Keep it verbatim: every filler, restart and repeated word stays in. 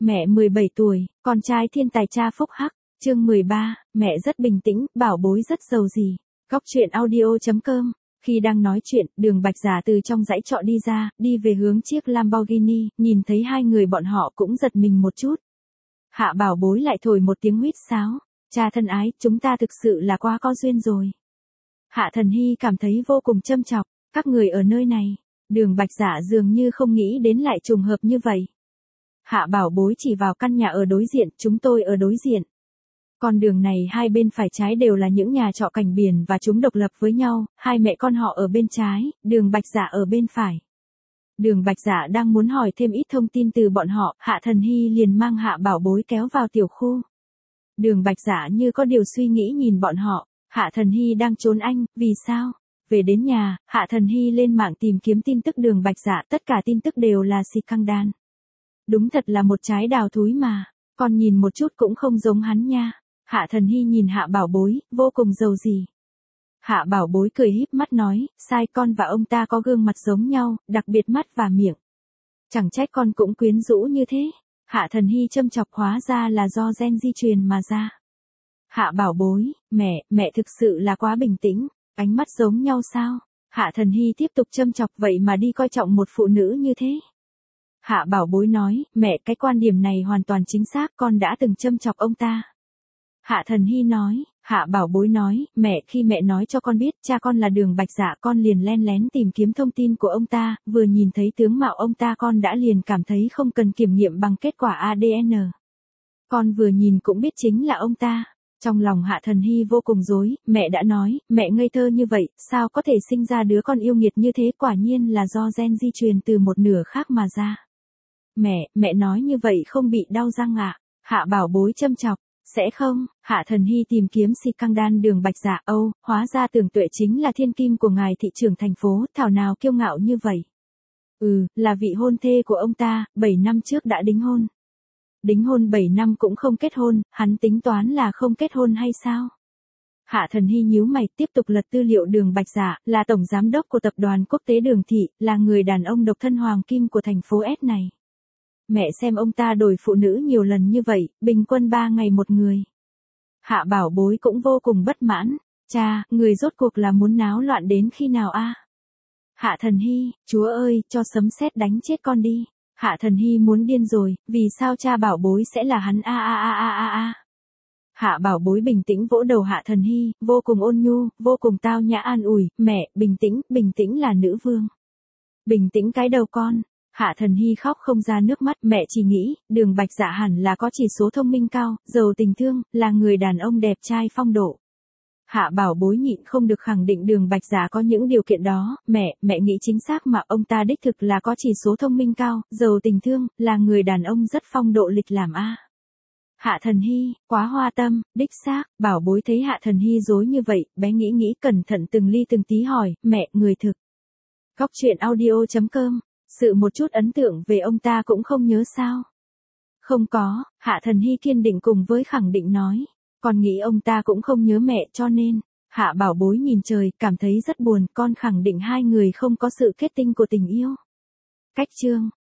Mẹ mười bảy tuổi, con trai thiên tài cha phúc hắc. Chương mười ba, mẹ rất bình tĩnh, bảo bối rất giàu gì. Góc truyện audio chấm com. Khi đang nói chuyện, Đường Bạch Giả từ trong dãy trọ đi ra, đi về hướng chiếc Lamborghini, nhìn thấy hai người bọn họ cũng giật mình một chút. Hạ bảo bối lại thổi một tiếng huýt sáo. Cha thân ái, chúng ta thực sự là quá có duyên rồi. Hạ Thần Hy cảm thấy vô cùng châm chọc, các người ở nơi này. Đường Bạch Giả dường như không nghĩ đến lại trùng hợp như vậy. Hạ bảo bối chỉ vào căn nhà ở đối diện, chúng tôi ở đối diện. Con đường này hai bên phải trái đều là những nhà trọ cạnh biển và chúng độc lập với nhau, hai mẹ con họ ở bên trái, Đường Bạch Giả ở bên phải. Đường Bạch Giả đang muốn hỏi thêm ít thông tin từ bọn họ, Hạ Thần Hy liền mang Hạ bảo bối kéo vào tiểu khu. Đường Bạch Giả như có điều suy nghĩ nhìn bọn họ, Hạ Thần Hy đang trốn anh, vì sao? Về đến nhà, Hạ Thần Hy lên mạng tìm kiếm tin tức Đường Bạch Giả, tất cả tin tức đều là scandal. Đúng thật là một trái đào thúi mà, con nhìn một chút cũng không giống hắn nha. Hạ Thần Hy nhìn Hạ bảo bối, vô cùng giàu gì. Hạ bảo bối cười híp mắt nói, sai, con và ông ta có gương mặt giống nhau, đặc biệt mắt và miệng. Chẳng trách con cũng quyến rũ như thế. Hạ Thần Hy châm chọc, hóa ra là do gen di truyền mà ra. Hạ bảo bối, mẹ, mẹ thực sự là quá bình tĩnh, ánh mắt giống nhau sao? Hạ Thần Hy tiếp tục châm chọc, vậy mà đi coi trọng một phụ nữ như thế. Hạ bảo bối nói, mẹ, cái quan điểm này hoàn toàn chính xác, con đã từng châm chọc ông ta. Hạ Thần Hy nói, Hạ bảo bối nói, mẹ, khi mẹ nói cho con biết cha con là Đường Bạch Giả, con liền len lén tìm kiếm thông tin của ông ta, vừa nhìn thấy tướng mạo ông ta con đã liền cảm thấy không cần kiểm nghiệm bằng kết quả a đê en. Con vừa nhìn cũng biết chính là ông ta. Trong lòng Hạ Thần Hy vô cùng rối, mẹ đã nói, mẹ ngây thơ như vậy, sao có thể sinh ra đứa con yêu nghiệt như thế, quả nhiên là do gen di truyền từ một nửa khác mà ra. Mẹ, mẹ nói như vậy không bị đau răng ạ? À? Hạ bảo bối châm chọc. Sẽ không, Hạ Thần Hy tìm kiếm scandal Đường Bạch Giả, âu, hóa ra Tưởng Tuệ chính là thiên kim của ngài thị trưởng thành phố, thảo nào kiêu ngạo như vậy. Ừ, là vị hôn thê của ông ta, bảy năm trước đã đính hôn. Đính hôn bảy năm cũng không kết hôn, hắn tính toán là không kết hôn hay sao? Hạ Thần Hy nhíu mày, tiếp tục lật tư liệu. Đường Bạch Giả là tổng giám đốc của tập đoàn quốc tế Đường Thị, là người đàn ông độc thân hoàng kim của thành phố S này. Mẹ xem ông ta đổi phụ nữ nhiều lần như vậy, bình quân ba ngày một người. Hạ bảo bối cũng vô cùng bất mãn. Cha, người rốt cuộc là muốn náo loạn đến khi nào a? À? Hạ Thần Hy, chúa ơi, cho sấm sét đánh chết con đi. Hạ Thần Hy muốn điên rồi, vì sao cha bảo bối sẽ là hắn a a a a a a. Hạ bảo bối bình tĩnh vỗ đầu Hạ Thần Hy, vô cùng ôn nhu, vô cùng tao nhã an ủi, mẹ, bình tĩnh, bình tĩnh là nữ vương. Bình tĩnh cái đầu con. Hạ Thần Hy khóc không ra nước mắt, mẹ chỉ nghĩ, Đường Bạch Giả hẳn là có chỉ số thông minh cao, giàu tình thương, là người đàn ông đẹp trai phong độ. Hạ bảo bối nhịn không được khẳng định Đường Bạch Giả có những điều kiện đó, mẹ, mẹ nghĩ chính xác mà, ông ta đích thực là có chỉ số thông minh cao, giàu tình thương, là người đàn ông rất phong độ lịch lãm a. Hạ Thần Hy, quá hoa tâm, đích xác, bảo bối thấy Hạ Thần Hy dối như vậy, bé nghĩ nghĩ cẩn thận từng ly từng tí hỏi, mẹ, người thực. Góc truyện audio chấm com. Sự một chút ấn tượng về ông ta cũng không nhớ sao? Không có, Hạ Thần Hy kiên định cùng với khẳng định nói. Con nghĩ ông ta cũng không nhớ mẹ, cho nên. Hạ bảo bối nhìn trời, cảm thấy rất buồn, con khẳng định hai người không có sự kết tinh của tình yêu. Cách chương.